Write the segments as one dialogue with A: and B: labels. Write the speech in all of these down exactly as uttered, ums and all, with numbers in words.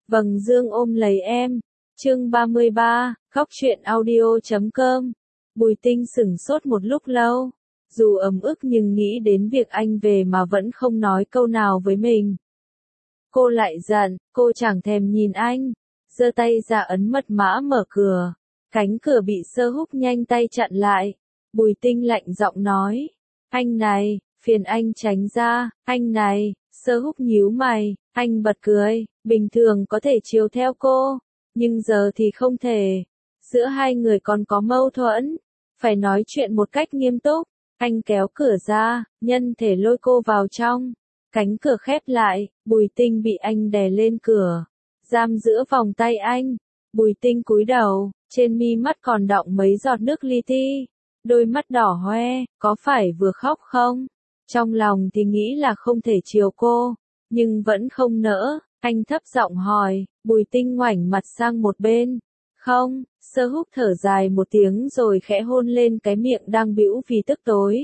A: Vầng dương ôm lấy em. Chương ba mươi ba, khóc chuyện audio chấm com. Bùi Tinh sửng sốt một lúc lâu. Dù ấm ức nhưng nghĩ đến việc anh về mà vẫn không nói câu nào với mình. Cô lại giận, cô chẳng thèm nhìn anh. Giơ tay ra ấn mật mã mở cửa. Cánh cửa bị Sơ Húc nhanh tay chặn lại. Bùi Tinh lạnh giọng nói. Anh này, phiền anh tránh ra, anh này. Sơ Húc nhíu mày, anh bật cười. Bình thường có thể chiều theo cô, nhưng giờ thì không thể. Giữa hai người còn có mâu thuẫn. Phải nói chuyện một cách nghiêm túc. Anh kéo cửa ra, nhân thể lôi cô vào trong. Cánh cửa khép lại, Bùi Tinh bị anh đè lên cửa. Giam giữa vòng tay anh. Bùi Tinh cúi đầu, trên mi mắt còn đọng mấy giọt nước li ti. Đôi mắt đỏ hoe, có phải vừa khóc không? Trong lòng thì nghĩ là không thể chiều cô, nhưng vẫn không nỡ. Anh thấp giọng hỏi, Bùi Tinh ngoảnh mặt sang một bên. Không, Sơ Húc thở dài một tiếng rồi khẽ hôn lên cái miệng đang bĩu vì tức tối.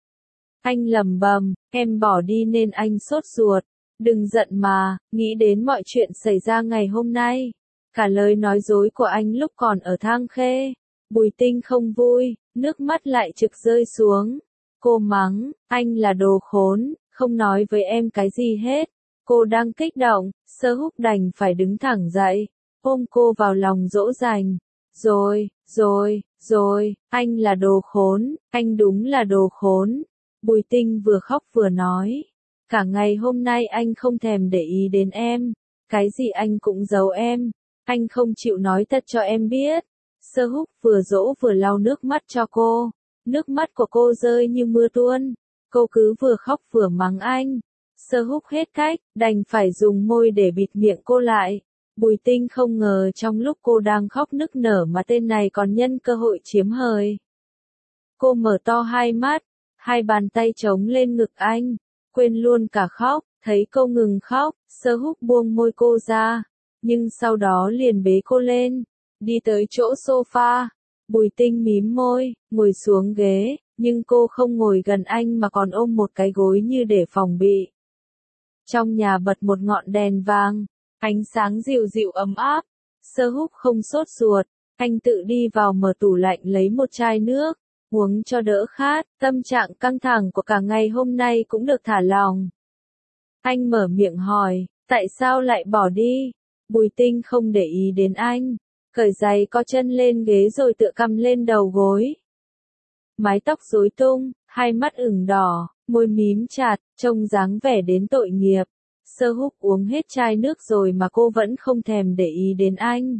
A: Anh lẩm bẩm, em bỏ đi nên anh sốt ruột. Đừng giận mà, nghĩ đến mọi chuyện xảy ra ngày hôm nay. Cả lời nói dối của anh lúc còn ở Thang Khê. Bùi Tinh không vui, nước mắt lại trực rơi xuống. Cô mắng, anh là đồ khốn, không nói với em cái gì hết. Cô đang kích động, Sơ Húc đành phải đứng thẳng dậy, ôm cô vào lòng dỗ dành. Rồi, rồi, rồi, anh là đồ khốn, anh đúng là đồ khốn. Bùi Tinh vừa khóc vừa nói. Cả ngày hôm nay anh không thèm để ý đến em. Cái gì anh cũng giấu em. Anh không chịu nói thật cho em biết. Sơ Húc vừa dỗ vừa lau nước mắt cho cô. Nước mắt của cô rơi như mưa tuôn. Cô cứ vừa khóc vừa mắng anh. Sơ Húc hết cách, đành phải dùng môi để bịt miệng cô lại. Bùi Tinh không ngờ trong lúc cô đang khóc nức nở mà tên này còn nhân cơ hội chiếm hời. Cô mở to hai mắt, hai bàn tay chống lên ngực anh, quên luôn cả khóc. Thấy cô ngừng khóc, Sơ Húc buông môi cô ra, nhưng sau đó liền bế cô lên, đi tới chỗ sofa. Bùi Tinh mím môi, ngồi xuống ghế, nhưng cô không ngồi gần anh mà còn ôm một cái gối như để phòng bị. Trong nhà bật một ngọn đèn vàng, ánh sáng dịu dịu ấm áp. Sơ Húc không sốt ruột, anh tự đi vào mở tủ lạnh lấy một chai nước, uống cho đỡ khát. Tâm trạng căng thẳng của cả ngày hôm nay cũng được thả lỏng. Anh mở miệng hỏi, tại sao lại bỏ đi? Bùi Tinh không để ý đến anh, cởi giày có chân lên ghế rồi tựa cằm lên đầu gối. Mái tóc rối tung, hai mắt ửng đỏ, môi mím chặt, trông dáng vẻ đến tội nghiệp. Sơ Húc uống hết chai nước rồi mà cô vẫn không thèm để ý đến anh.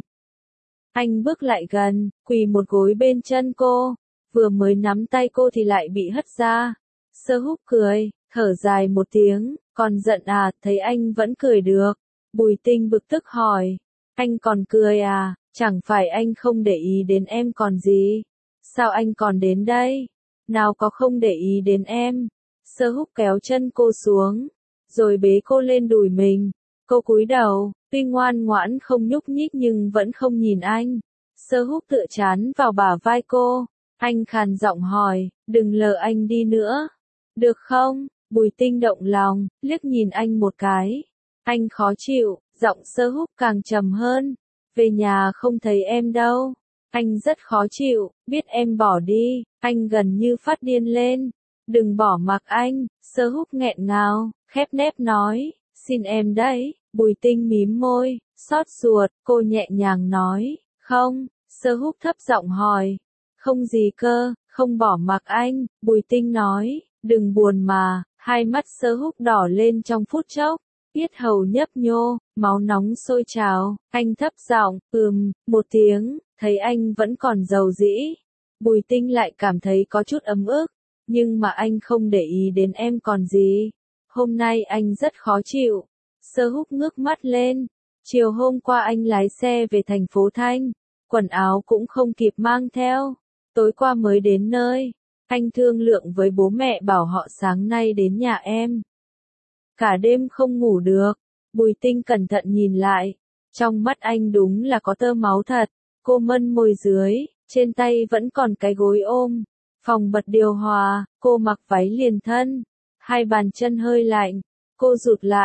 A: Anh bước lại gần, quỳ một gối bên chân cô, vừa mới nắm tay cô thì lại bị hất ra. Sơ Húc cười, thở dài một tiếng, còn giận à? Thấy anh vẫn cười được. Bùi Tinh bực tức hỏi, anh còn cười à? Chẳng phải anh không để ý đến em còn gì? Sao anh còn đến đây? Nào có không để ý đến em. Sơ Húc kéo chân cô xuống, rồi bế cô lên đùi mình. Cô cúi đầu, tuy ngoan ngoãn không nhúc nhích nhưng vẫn không nhìn anh. Sơ Húc tựa chán vào bả vai cô. Anh khàn giọng hỏi, đừng lờ anh đi nữa. Được không? Bùi Tinh động lòng, liếc nhìn anh một cái. Anh khó chịu, giọng Sơ Húc càng trầm hơn. Về nhà không thấy em đâu. Anh rất khó chịu, biết em bỏ đi, anh gần như phát điên lên. Đừng bỏ mặc anh. Sơ Húc nghẹn ngào, khép nép nói, xin em đấy. Bùi Tinh mím môi, xót ruột, cô nhẹ nhàng nói, không. Sơ Húc thấp giọng hỏi, không gì cơ, không bỏ mặc anh. Bùi Tinh nói, đừng buồn mà. Hai mắt Sơ Húc đỏ lên trong phút chốc, yết hầu nhấp nhô, máu nóng sôi trào. Anh thấp giọng, ừm, một tiếng. Thấy anh vẫn còn dầu dĩ, Bùi Tinh lại cảm thấy có chút ấm ức. Nhưng mà anh không để ý đến em còn gì. Hôm nay anh rất khó chịu. Sơ Húc ngước mắt lên. Chiều hôm qua anh lái xe về thành phố Thanh. Quần áo cũng không kịp mang theo. Tối qua mới đến nơi. Anh thương lượng với bố mẹ bảo họ sáng nay đến nhà em. Cả đêm không ngủ được. Bùi Tinh cẩn thận nhìn lại. Trong mắt anh đúng là có tơ máu thật. Cô mân môi dưới, trên tay vẫn còn cái gối ôm. Phòng bật điều hòa, cô mặc váy liền thân. Hai bàn chân hơi lạnh. Cô rụt lại,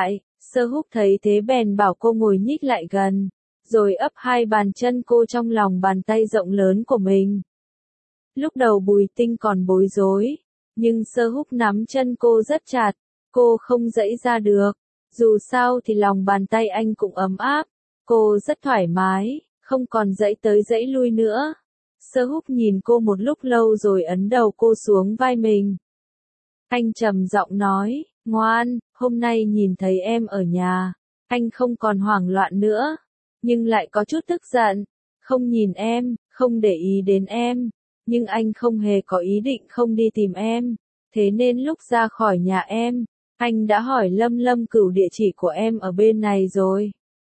A: Sơ Húc thấy thế bèn bảo cô ngồi nhích lại gần, rồi ấp hai bàn chân cô trong lòng bàn tay rộng lớn của mình. Lúc đầu Bùi Tinh còn bối rối, nhưng Sơ Húc nắm chân cô rất chặt, cô không giãy ra được. Dù sao thì lòng bàn tay anh cũng ấm áp, cô rất thoải mái, không còn giãy tới giãy lui nữa. Sơ Húc nhìn cô một lúc lâu rồi ấn đầu cô xuống vai mình. Anh trầm giọng nói, ngoan, hôm nay nhìn thấy em ở nhà, anh không còn hoảng loạn nữa, nhưng lại có chút tức giận, không nhìn em, không để ý đến em, nhưng anh không hề có ý định không đi tìm em, thế nên lúc ra khỏi nhà em, anh đã hỏi Lâm Lâm Cửu địa chỉ của em ở bên này rồi.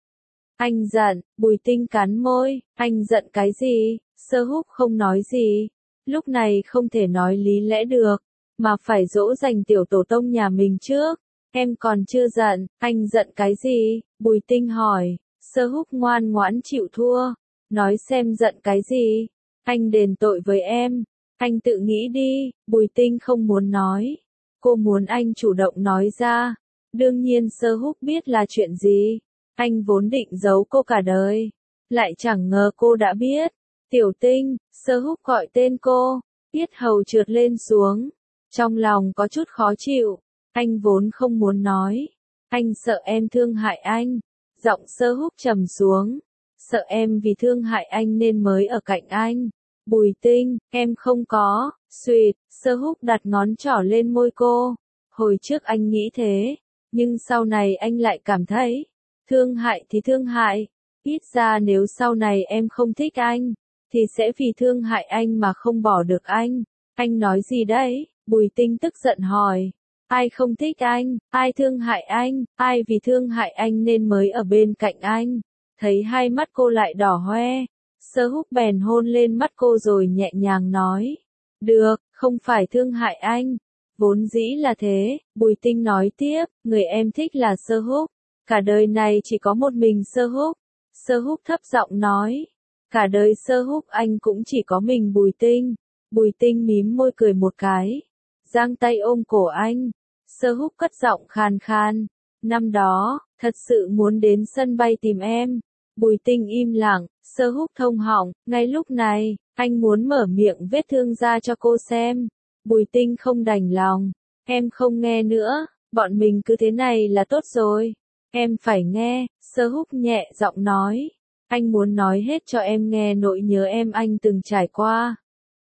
A: Anh giận, Bùi Tinh cắn môi, anh giận cái gì? Sơ Húc không nói gì, lúc này không thể nói lý lẽ được, mà phải dỗ dành tiểu tổ tông nhà mình trước. Em còn chưa giận, anh giận cái gì? Bùi Tinh hỏi. Sơ Húc ngoan ngoãn chịu thua, nói xem giận cái gì? Anh đền tội với em, anh tự nghĩ đi. Bùi Tinh không muốn nói, cô muốn anh chủ động nói ra. Đương nhiên Sơ Húc biết là chuyện gì, anh vốn định giấu cô cả đời, lại chẳng ngờ cô đã biết. Tiểu Tinh, Sơ Húc gọi tên cô, yết hầu trượt lên xuống, trong lòng có chút khó chịu, anh vốn không muốn nói, anh sợ em thương hại anh. Giọng Sơ Húc trầm xuống, sợ em vì thương hại anh nên mới ở cạnh anh. Bùi Tinh, em không có. Xuyệt, Sơ Húc đặt ngón trỏ lên môi cô. Hồi trước anh nghĩ thế, nhưng sau này anh lại cảm thấy, thương hại thì thương hại, ít ra nếu sau này em không thích anh, thì sẽ vì thương hại anh mà không bỏ được anh. Anh nói gì đấy? Bùi Tinh tức giận hỏi. Ai không thích anh, ai thương hại anh, ai vì thương hại anh nên mới ở bên cạnh anh. Thấy hai mắt cô lại đỏ hoe, Sơ Húc bèn hôn lên mắt cô rồi nhẹ nhàng nói. Được, không phải thương hại anh, vốn dĩ là thế. Bùi Tinh nói tiếp, người em thích là Sơ Húc, cả đời này chỉ có một mình Sơ Húc. Sơ Húc thấp giọng nói, cả đời Sơ Húc anh cũng chỉ có mình Bùi Tinh. Bùi Tinh mím môi cười một cái, giang tay ôm cổ anh. Sơ Húc cất giọng khàn khàn, năm đó, thật sự muốn đến sân bay tìm em. Bùi Tinh im lặng, Sơ Húc thông họng, ngay lúc này, anh muốn mở miệng vết thương ra cho cô xem. Bùi Tinh không đành lòng, em không nghe nữa, bọn mình cứ thế này là tốt rồi. Em phải nghe, Sơ Húc nhẹ giọng nói, anh muốn nói hết cho em nghe nỗi nhớ em anh từng trải qua.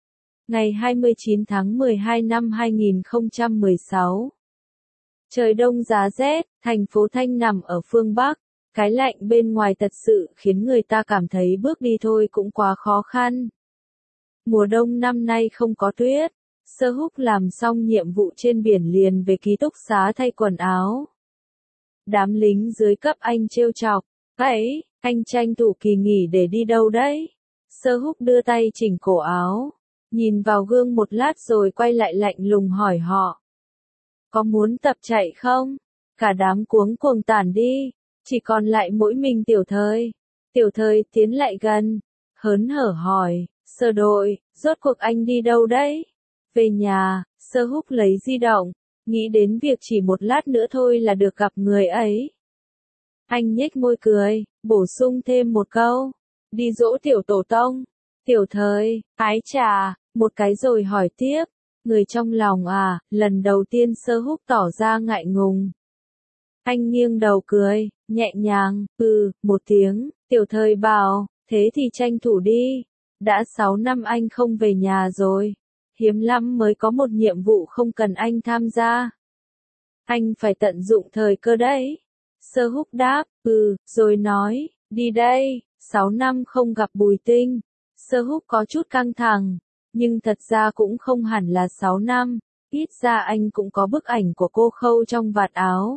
A: Ngày hai mươi chín tháng mười hai năm hai nghìn không trăm mười sáu. Trời đông giá rét, thành phố Thanh nằm ở phương Bắc, cái lạnh bên ngoài thật sự khiến người ta cảm thấy bước đi thôi cũng quá khó khăn. Mùa đông năm nay không có tuyết, Sơ Húc làm xong nhiệm vụ trên biển liền về ký túc xá thay quần áo. Đám lính dưới cấp anh trêu chọc, ấy, anh tranh thủ kỳ nghỉ để đi đâu đấy? Sơ Húc đưa tay chỉnh cổ áo, nhìn vào gương một lát rồi quay lại lạnh lùng hỏi họ. Có muốn tập chạy không? Cả đám cuống cuồng tản đi, chỉ còn lại mỗi mình Tiểu Thời. Tiểu Thời tiến lại gần, hớn hở hỏi, Sơ đội, rốt cuộc anh đi đâu đấy? Về nhà. Sơ Húc lấy di động, nghĩ đến việc chỉ một lát nữa thôi là được gặp người ấy. Anh nhếch môi cười, bổ sung thêm một câu, đi dỗ tiểu tổ tông. Tiểu Thời, ái chà, một cái rồi hỏi tiếp, người trong lòng à? Lần đầu tiên Sơ Húc tỏ ra ngại ngùng. Anh nghiêng đầu cười, nhẹ nhàng, ừ, một tiếng. Tiểu Thời bảo, thế thì tranh thủ đi, đã sáu năm anh không về nhà rồi, hiếm lắm mới có một nhiệm vụ không cần anh tham gia. Anh phải tận dụng thời cơ đấy. Sơ Húc đáp, ừ, rồi nói, đi đây. Sáu năm không gặp Bùi Tinh, Sơ Húc có chút căng thẳng, nhưng thật ra cũng không hẳn là sáu năm, ít ra anh cũng có bức ảnh của cô khâu trong vạt áo.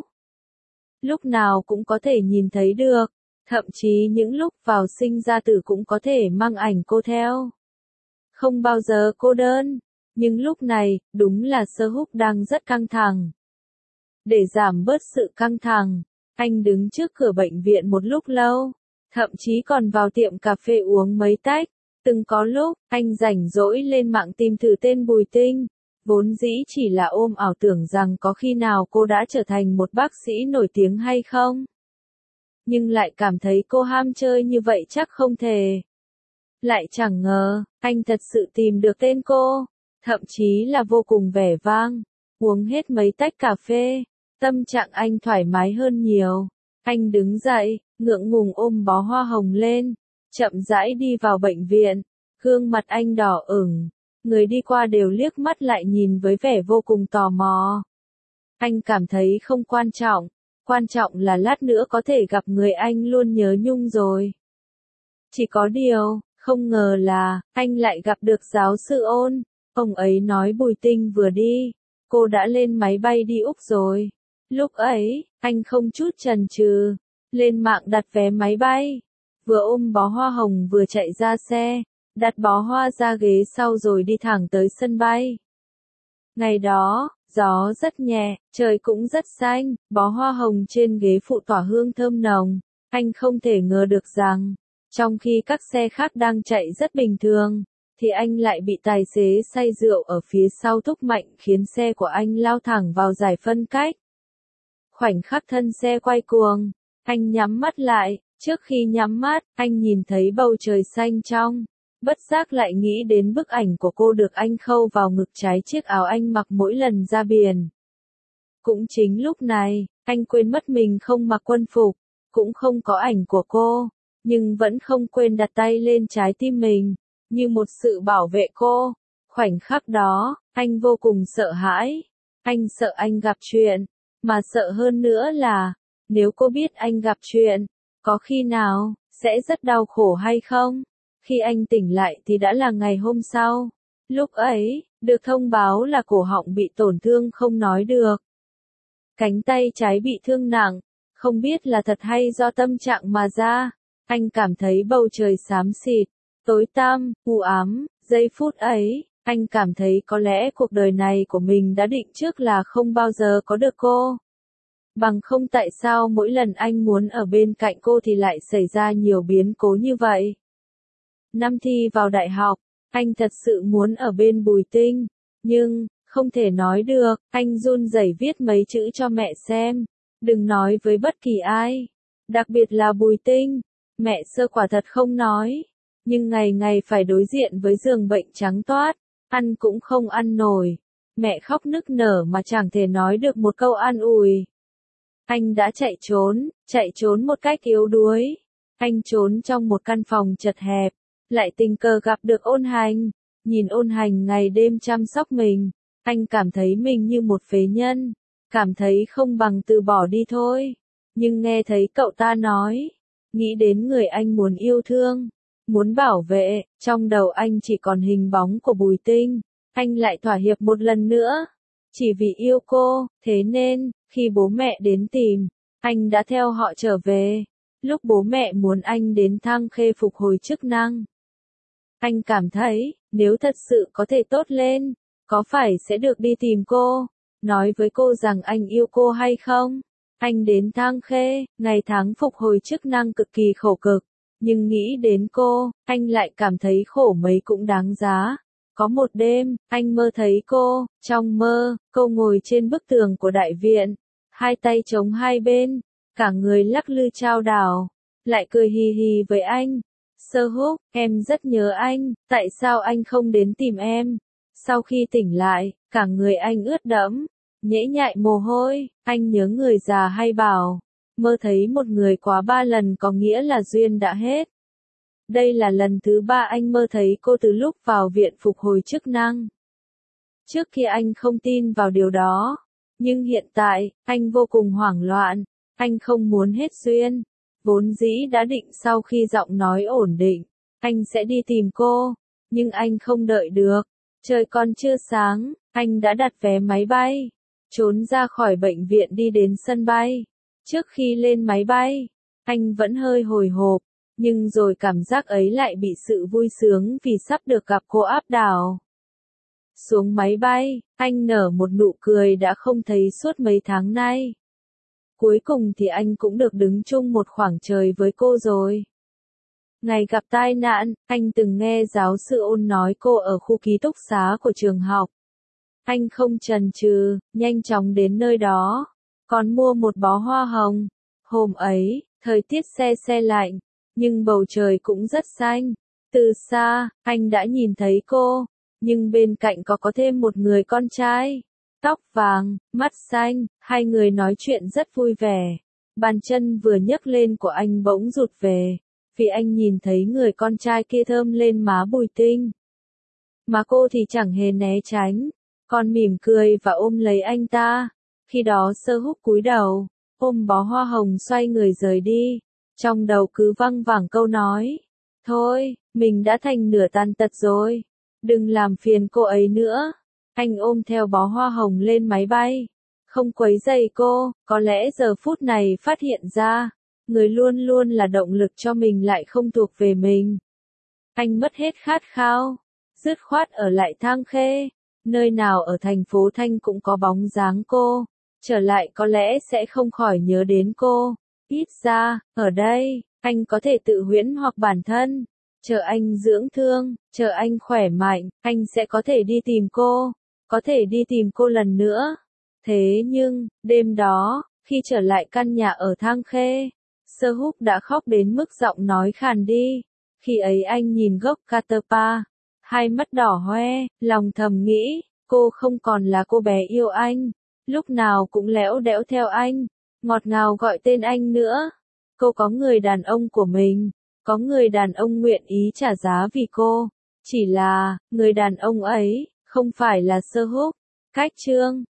A: Lúc nào cũng có thể nhìn thấy được, thậm chí những lúc vào sinh ra tử cũng có thể mang ảnh cô theo. Không bao giờ cô đơn, nhưng lúc này, đúng là Sơ Húc đang rất căng thẳng. Để giảm bớt sự căng thẳng, anh đứng trước cửa bệnh viện một lúc lâu, thậm chí còn vào tiệm cà phê uống mấy tách. Từng có lúc, anh rảnh rỗi lên mạng tìm thử tên Bùi Tinh, Vốn dĩ chỉ là ôm ảo tưởng rằng có khi nào cô đã trở thành một bác sĩ nổi tiếng hay không. Nhưng lại cảm thấy cô ham chơi như vậy chắc không thể. Lại chẳng ngờ, anh thật sự tìm được tên cô, thậm chí là vô cùng vẻ vang. Uống hết mấy tách cà phê, tâm trạng anh thoải mái hơn nhiều. Anh đứng dậy, ngượng ngùng ôm bó hoa hồng lên, chậm rãi đi vào bệnh viện. Gương mặt anh đỏ ửng, người đi qua đều liếc mắt lại nhìn với vẻ vô cùng tò mò. Anh cảm thấy không quan trọng, quan trọng là lát nữa có thể gặp người anh luôn nhớ nhung rồi. Chỉ có điều, không ngờ là, anh lại gặp được giáo sư Ôn. Ông ấy nói Bùi Tinh vừa đi, cô đã lên máy bay đi Úc rồi. Lúc ấy, anh không chút chần chừ, lên mạng đặt vé máy bay. Vừa ôm bó hoa hồng vừa chạy ra xe, đặt bó hoa ra ghế sau rồi đi thẳng tới sân bay. Ngày đó, gió rất nhẹ, trời cũng rất xanh, bó hoa hồng trên ghế phụ tỏa hương thơm nồng. Anh không thể ngờ được rằng, trong khi các xe khác đang chạy rất bình thường, thì anh lại bị tài xế say rượu ở phía sau thúc mạnh khiến xe của anh lao thẳng vào giải phân cách. Khoảnh khắc thân xe quay cuồng, anh nhắm mắt lại, trước khi nhắm mắt, anh nhìn thấy bầu trời xanh trong. Bất giác lại nghĩ đến bức ảnh của cô được anh khâu vào ngực trái chiếc áo anh mặc mỗi lần ra biển. Cũng chính lúc này, anh quên mất mình không mặc quân phục, cũng không có ảnh của cô, nhưng vẫn không quên đặt tay lên trái tim mình, như một sự bảo vệ cô. Khoảnh khắc đó, anh vô cùng sợ hãi. Anh sợ anh gặp chuyện, mà sợ hơn nữa là, nếu cô biết anh gặp chuyện, có khi nào, sẽ rất đau khổ hay không? Khi anh tỉnh lại thì đã là ngày hôm sau. Lúc ấy, được thông báo là cổ họng bị tổn thương không nói được. Cánh tay trái bị thương nặng, không biết là thật hay do tâm trạng mà ra. Anh cảm thấy bầu trời xám xịt, tối tăm, u ám. Giây phút ấy, anh cảm thấy có lẽ cuộc đời này của mình đã định trước là không bao giờ có được cô. Bằng không tại sao mỗi lần anh muốn ở bên cạnh cô thì lại xảy ra nhiều biến cố như vậy. Năm thi vào đại học, anh thật sự muốn ở bên Bùi Tinh, nhưng, không thể nói được, anh run rẩy viết mấy chữ cho mẹ xem, đừng nói với bất kỳ ai, đặc biệt là Bùi Tinh. Mẹ Sơ quả thật không nói, nhưng ngày ngày phải đối diện với giường bệnh trắng toát, ăn cũng không ăn nổi. Mẹ khóc nức nở mà chẳng thể nói được một câu an ủi. Anh đã chạy trốn, chạy trốn một cách yếu đuối. Anh trốn trong một căn phòng chật hẹp, lại tình cờ gặp được Ôn Hành. Nhìn Ôn Hành ngày đêm chăm sóc mình, anh cảm thấy mình như một phế nhân, cảm thấy không bằng từ bỏ đi thôi. Nhưng nghe thấy cậu ta nói, nghĩ đến người anh muốn yêu thương, muốn bảo vệ, trong đầu anh chỉ còn hình bóng của Bùi Tinh. Anh lại thỏa hiệp một lần nữa, chỉ vì yêu cô, thế nên, khi bố mẹ đến tìm, anh đã theo họ trở về. Lúc bố mẹ muốn anh đến Thăng Khê phục hồi chức năng, anh cảm thấy, nếu thật sự có thể tốt lên, có phải sẽ được đi tìm cô, nói với cô rằng anh yêu cô hay không? Anh đến Thăng Khê, ngày tháng phục hồi chức năng cực kỳ khổ cực, nhưng nghĩ đến cô, anh lại cảm thấy khổ mấy cũng đáng giá. Có một đêm, anh mơ thấy cô, trong mơ, cô ngồi trên bức tường của đại viện, hai tay chống hai bên, cả người lắc lư chao đảo, lại cười hì hì với anh. Sơ Húc, em rất nhớ anh, tại sao anh không đến tìm em? Sau khi tỉnh lại, cả người anh ướt đẫm, nhễ nhại mồ hôi. Anh nhớ người già hay bảo, mơ thấy một người quá ba lần có nghĩa là duyên đã hết. Đây là lần thứ ba anh mơ thấy cô từ lúc vào viện phục hồi chức năng. Trước kia anh không tin vào điều đó, nhưng hiện tại, anh vô cùng hoảng loạn. Anh không muốn hết duyên. Vốn dĩ đã định sau khi giọng nói ổn định, anh sẽ đi tìm cô, nhưng anh không đợi được. Trời còn chưa sáng, anh đã đặt vé máy bay, trốn ra khỏi bệnh viện đi đến sân bay. Trước khi lên máy bay, anh vẫn hơi hồi hộp, nhưng rồi cảm giác ấy lại bị sự vui sướng vì sắp được gặp cô áp đảo. Xuống máy bay, anh nở một nụ cười đã không thấy suốt mấy tháng nay. Cuối cùng thì anh cũng được đứng chung một khoảng trời với cô rồi. Ngày gặp tai nạn, anh từng nghe giáo sư Ôn nói cô ở khu ký túc xá của trường học. Anh không chần chừ, nhanh chóng đến nơi đó, còn mua một bó hoa hồng. Hôm ấy, thời tiết se se lạnh, nhưng bầu trời cũng rất xanh. Từ xa, anh đã nhìn thấy cô, nhưng bên cạnh có có thêm một người con trai. Tóc vàng, mắt xanh, hai người nói chuyện rất vui vẻ. Bàn chân vừa nhấc lên của anh bỗng rụt về, vì anh nhìn thấy người con trai kia thơm lên má Bùi Tinh. Mà cô thì chẳng hề né tránh, còn mỉm cười và ôm lấy anh ta. Khi đó Sơ Húc cúi đầu, ôm bó hoa hồng xoay người rời đi. Trong đầu cứ văng vẳng câu nói, thôi, mình đã thành nửa tàn tật rồi, đừng làm phiền cô ấy nữa. Anh ôm theo bó hoa hồng lên máy bay, không quấy rầy cô, có lẽ giờ phút này phát hiện ra, người luôn luôn là động lực cho mình lại không thuộc về mình. Anh mất hết khát khao, dứt khoát ở lại Thang Khê, nơi nào ở thành phố Thanh cũng có bóng dáng cô, trở lại có lẽ sẽ không khỏi nhớ đến cô. Ít ra, ở đây, anh có thể tự huyễn hoặc bản thân, chờ anh dưỡng thương, chờ anh khỏe mạnh, anh sẽ có thể đi tìm cô, có thể đi tìm cô lần nữa. Thế nhưng, đêm đó, khi trở lại căn nhà ở Thang Khê, Sơ Húc đã khóc đến mức giọng nói khàn đi. Khi ấy anh nhìn gốc Catapa, hai mắt đỏ hoe, lòng thầm nghĩ, cô không còn là cô bé yêu anh, lúc nào cũng lẽo đẽo theo anh, ngọt ngào gọi tên anh nữa. Cô có người đàn ông của mình, có người đàn ông nguyện ý trả giá vì cô, chỉ là, người đàn ông ấy, không phải là Sơ Húc. Cách chương